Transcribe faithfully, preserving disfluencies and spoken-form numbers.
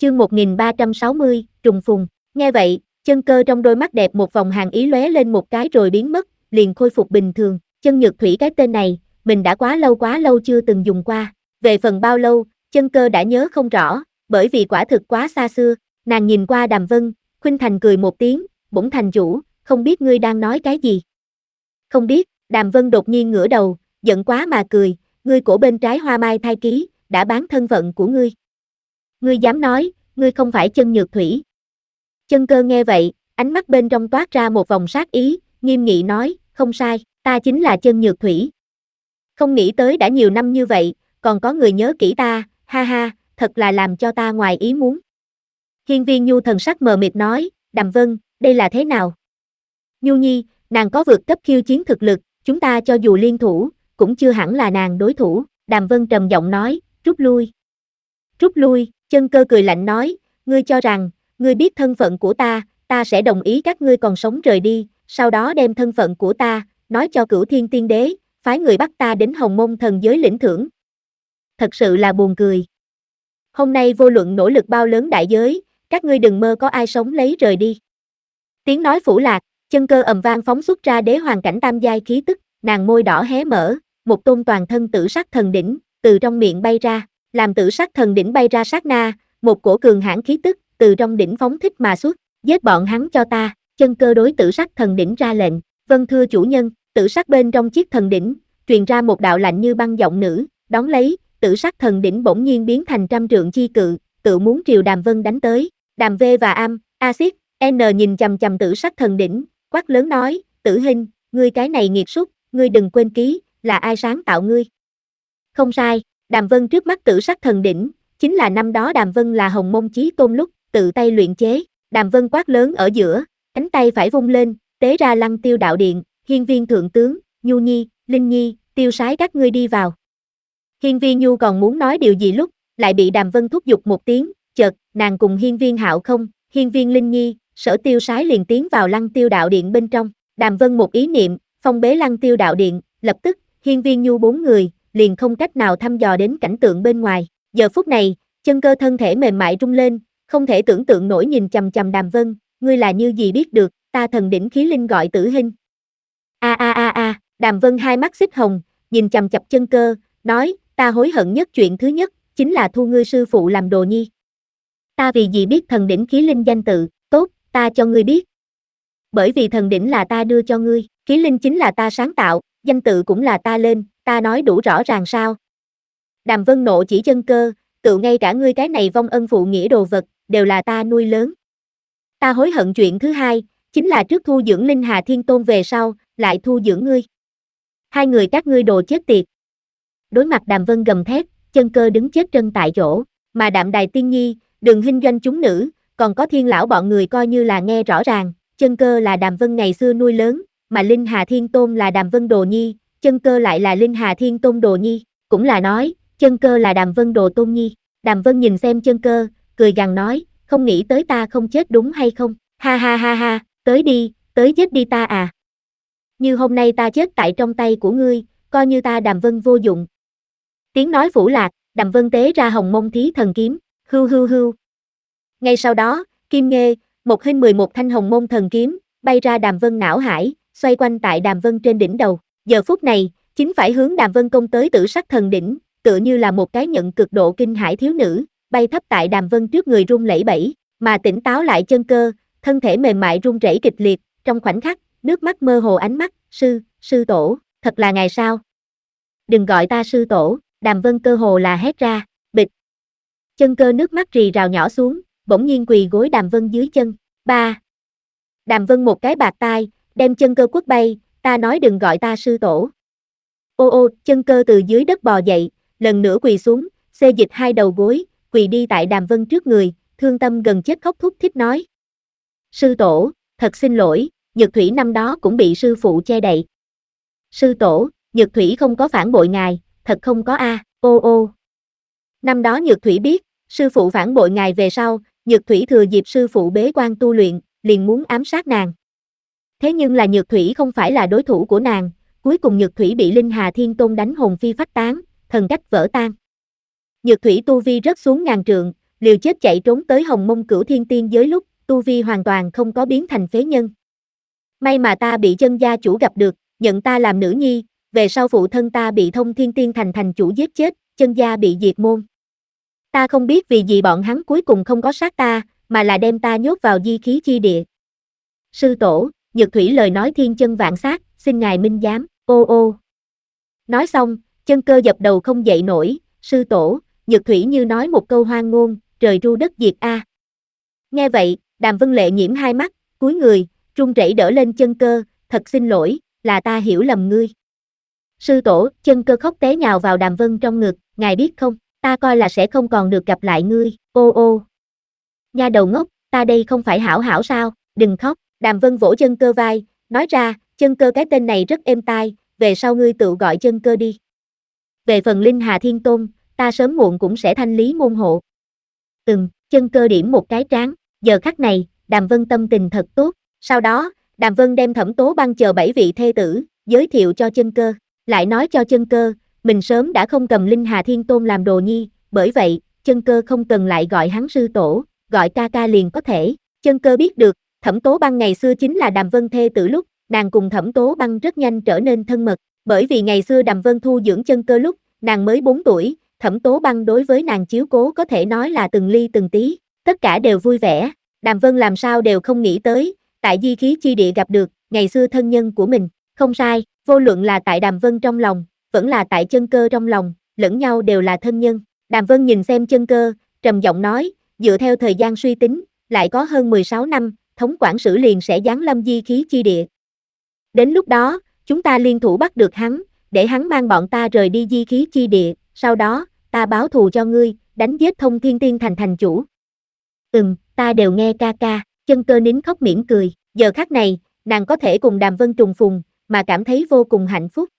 Chương một nghìn ba trăm sáu mươi, trùng phùng. Nghe vậy, Chân Cơ trong đôi mắt đẹp một vòng hàn ý lóe lên một cái rồi biến mất, liền khôi phục bình thường. Chân Nhược Thủy cái tên này, mình đã quá lâu quá lâu chưa từng dùng qua. Về phần bao lâu, Chân Cơ đã nhớ không rõ, bởi vì quả thực quá xa xưa. Nàng nhìn qua Đàm Vân, khuynh thành cười một tiếng, bổn thành chủ, không biết ngươi đang nói cái gì. Không biết, Đàm Vân đột nhiên ngửa đầu, giận quá mà cười, ngươi cổ bên trái hoa mai thai ký, đã bán thân phận của ngươi. Ngươi dám nói, ngươi không phải Chân Nhược Thủy. Chân Cơ nghe vậy, ánh mắt bên trong toát ra một vòng sát ý, nghiêm nghị nói, không sai, ta chính là Chân Nhược Thủy. Không nghĩ tới đã nhiều năm như vậy, còn có người nhớ kỹ ta, ha ha, thật là làm cho ta ngoài ý muốn. Hiên Viên Nhu thần sắc mờ mịt nói, Đàm Vân, đây là thế nào? Nhu Nhi, nàng có vượt cấp khiêu chiến thực lực, chúng ta cho dù liên thủ, cũng chưa hẳn là nàng đối thủ. Đàm Vân trầm giọng nói, rút lui. Rút lui, Chân Cơ cười lạnh nói, ngươi cho rằng, ngươi biết thân phận của ta, ta sẽ đồng ý các ngươi còn sống rời đi, sau đó đem thân phận của ta, nói cho Cửu Thiên Tiên Đế, phái người bắt ta đến Hồng Môn thần giới lĩnh thưởng. Thật sự là buồn cười. Hôm nay vô luận nỗ lực bao lớn đại giới, các ngươi đừng mơ có ai sống lấy rời đi. Tiếng nói phủ lạc, Chân Cơ ầm vang phóng xuất ra đế hoàng cảnh tam giai khí tức, nàng môi đỏ hé mở, một tôn toàn thân tử sắc thần đỉnh, từ trong miệng bay ra, làm tử sắc thần đỉnh bay ra sát na, một cổ cường hãn khí tức, từ trong đỉnh phóng thích mà xuất, giết bọn hắn cho ta. Chân Cơ đối tử sắc thần đỉnh ra lệnh, vâng thưa chủ nhân. Tử sắc bên trong chiếc thần đỉnh, truyền ra một đạo lạnh như băng giọng nữ, đón lấy, tử sắc thần đỉnh bỗng nhiên biến thành trăm trượng chi cự, tự muốn triều Đàm Vân đánh tới. Đàm V và Am, Axit, N nhìn chằm chằm tử sắc thần đỉnh, quát lớn nói, Tử Hình, ngươi cái này nghiệt súc, ngươi đừng quên ký, là ai sáng tạo ngươi. Không sai, Đàm Vân trước mắt tử sắc thần đỉnh, chính là năm đó Đàm Vân là Hồng Môn Chí Tôn lúc, tự tay luyện chế. Đàm Vân quát lớn ở giữa, cánh tay phải vung lên, tế ra Lăng Tiêu đạo điện, Hiên Viên thượng tướng, Nhu Nhi, Linh Nhi, tiêu sái các ngươi đi vào. Hiên Viên Nhu còn muốn nói điều gì lúc, lại bị Đàm Vân thúc giục một tiếng, chợt, nàng cùng Hiên Viên Hạo không, Hiên Viên Linh Nhi, Sở Tiêu sái liền tiến vào Lăng Tiêu đạo điện bên trong. Đàm Vân một ý niệm, phong bế Lăng Tiêu đạo điện, lập tức, Hiên Viên Nhu bốn người, liền không cách nào thăm dò đến cảnh tượng bên ngoài. Giờ phút này, Chân Cơ thân thể mềm mại rung lên, không thể tưởng tượng nổi nhìn chằm chằm Đàm Vân, ngươi là như gì biết được, ta thần đỉnh khí linh gọi Tử Hình. A a a a, Đàm Vân hai mắt xích hồng, nhìn chằm chằm Chân Cơ, nói, ta hối hận nhất chuyện thứ nhất, chính là thu ngươi sư phụ làm đồ nhi. Ta vì gì biết thần đỉnh khí linh danh tự, tốt, ta cho ngươi biết. Bởi vì thần đỉnh là ta đưa cho ngươi, khí linh chính là ta sáng tạo, danh tự cũng là ta lên, ta nói đủ rõ ràng sao. Đàm Vân nộ chỉ Chân Cơ, tự ngay cả ngươi cái này vong ân phụ nghĩa đồ vật, đều là ta nuôi lớn. Ta hối hận chuyện thứ hai, chính là trước thu dưỡng Linh Hà Thiên Tôn về sau, lại thu dưỡng ngươi. Hai người các ngươi đồ chết tiệt. Đối mặt Đàm Vân gầm thét, Chân Cơ đứng chết chân tại chỗ, mà Đạm Đài Tiên Nhi, Đường Hinh Doanh chúng nữ, còn có Thiên lão bọn người coi như là nghe rõ ràng, Chân Cơ là Đàm Vân ngày xưa nuôi lớn, mà Linh Hà Thiên Tôn là Đàm Vân đồ nhi, Chân Cơ lại là Linh Hà Thiên Tôn đồ nhi, cũng là nói, Chân Cơ là Đàm Vân đồ tôn nhi. Đàm Vân nhìn xem Chân Cơ, cười gằn nói, không nghĩ tới ta không chết đúng hay không, ha ha ha ha, tới đi, tới giết đi ta à. Như hôm nay ta chết tại trong tay của ngươi, coi như ta Đàm Vân vô dụng. Tiếng nói phủ lạc, Đàm Vân tế ra Hồng Môn Thí Thần Kiếm, hưu hưu hưu. Ngay sau đó, Kim Nghê, một hình mười một thanh Hồng Môn Thần Kiếm, bay ra Đàm Vân não hải, xoay quanh tại Đàm Vân trên đỉnh đầu. Giờ phút này, chính phải hướng Đàm Vân công tới tử sắc thần đỉnh, tựa như là một cái nhận cực độ kinh hải thiếu nữ, bay thấp tại Đàm Vân trước người run lẩy bẩy, mà tỉnh táo lại Chân Cơ, thân thể mềm mại run rẩy kịch liệt, trong khoảnh khắc, nước mắt mơ hồ ánh mắt, sư, sư tổ, thật là ngài sao? Đừng gọi ta sư tổ, Đàm Vân cơ hồ là hét ra, bịch. Chân Cơ nước mắt rì rào nhỏ xuống, bỗng nhiên quỳ gối Đàm Vân dưới chân, ba. Đàm Vân một cái bạt tai, đem Chân Cơ quất bay, ta nói đừng gọi ta sư tổ. Ô ô, Chân Cơ từ dưới đất bò dậy, lần nữa quỳ xuống, xê dịch hai đầu gối, quỳ đi tại Đàm Vân trước người, thương tâm gần chết khóc thút thít nói. Sư tổ, thật xin lỗi, Nhược Thủy năm đó cũng bị sư phụ che đậy. Sư tổ, Nhược Thủy không có phản bội ngài, thật không có a, ô ô. Năm đó Nhược Thủy biết, sư phụ phản bội ngài về sau, Nhược Thủy thừa dịp sư phụ bế quan tu luyện, liền muốn ám sát nàng. Thế nhưng là Nhược Thủy không phải là đối thủ của nàng, cuối cùng Nhược Thủy bị Linh Hà Thiên Tôn đánh hồn phi phách tán, thần cách vỡ tan. Nhược Thủy tu vi rớt xuống ngàn trượng, liều chết chạy trốn tới Hồng Mông Cửu Thiên Tiên giới lúc, tu vi hoàn toàn không có biến thành phế nhân. May mà ta bị chân gia chủ gặp được, nhận ta làm nữ nhi, về sau phụ thân ta bị Thông Thiên Tiên thành thành chủ giết chết, chân gia bị diệt môn. Ta không biết vì gì bọn hắn cuối cùng không có sát ta, mà là đem ta nhốt vào di khí chi địa. Sư tổ, Nhược Thủy lời nói thiên chân vạn sát, xin ngài minh giám, ô ô. Nói xong, chân cơ dập đầu không dậy nổi, sư tổ, Nhược Thủy như nói một câu hoang ngôn, trời ru đất diệt a. Nghe vậy, Đàm Vân Lệ nhiễm hai mắt, cúi người, run rẩy đỡ lên chân cơ, thật xin lỗi, là ta hiểu lầm ngươi. Sư tổ, chân cơ khóc té nhào vào Đàm Vân trong ngực, ngài biết không, ta coi là sẽ không còn được gặp lại ngươi, ô ô. Nha đầu ngốc, ta đây không phải hảo hảo sao, đừng khóc, Đàm Vân vỗ chân cơ vai, nói ra, chân cơ cái tên này rất êm tai, về sau ngươi tự gọi chân cơ đi. Về phần Linh Hà Thiên Tôn, ta sớm muộn cũng sẽ thanh lý môn hộ. Ừm, chân cơ điểm một cái trán, giờ khắc này, Đàm Vân tâm tình thật tốt, sau đó, Đàm Vân đem Thẩm Tố Băng chờ bảy vị thê tử, giới thiệu cho chân cơ, lại nói cho chân cơ, mình sớm đã không cầm Linh Hà Thiên Tôn làm đồ nhi, bởi vậy, chân cơ không cần lại gọi hắn sư tổ, gọi ca ca liền có thể, chân cơ biết được, Thẩm Tố Băng ngày xưa chính là Đàm Vân thê tử lúc, nàng cùng Thẩm Tố Băng rất nhanh trở nên thân mật, bởi vì ngày xưa Đàm Vân thu dưỡng chân cơ lúc, nàng mới bốn tuổi, Thẩm Tố Băng đối với nàng chiếu cố có thể nói là từng ly từng tí, tất cả đều vui vẻ, Đàm Vân làm sao đều không nghĩ tới, tại di khí chi địa gặp được, ngày xưa thân nhân của mình, không sai, vô luận là tại Đàm Vân trong lòng, vẫn là tại chân cơ trong lòng, lẫn nhau đều là thân nhân, Đàm Vân nhìn xem chân cơ, trầm giọng nói, dựa theo thời gian suy tính, lại có hơn mười sáu năm, thống quản sử liền sẽ giáng lâm di khí chi địa. Đến lúc đó, chúng ta liên thủ bắt được hắn, để hắn mang bọn ta rời đi di khí chi địa, sau đó, ta báo thù cho ngươi, đánh giết Thông Thiên Tiên thành thành chủ. Ừm, ta đều nghe ca ca, chân cơ nín khóc mỉm cười, giờ khắc này, nàng có thể cùng Đàm Vân trùng phùng, mà cảm thấy vô cùng hạnh phúc.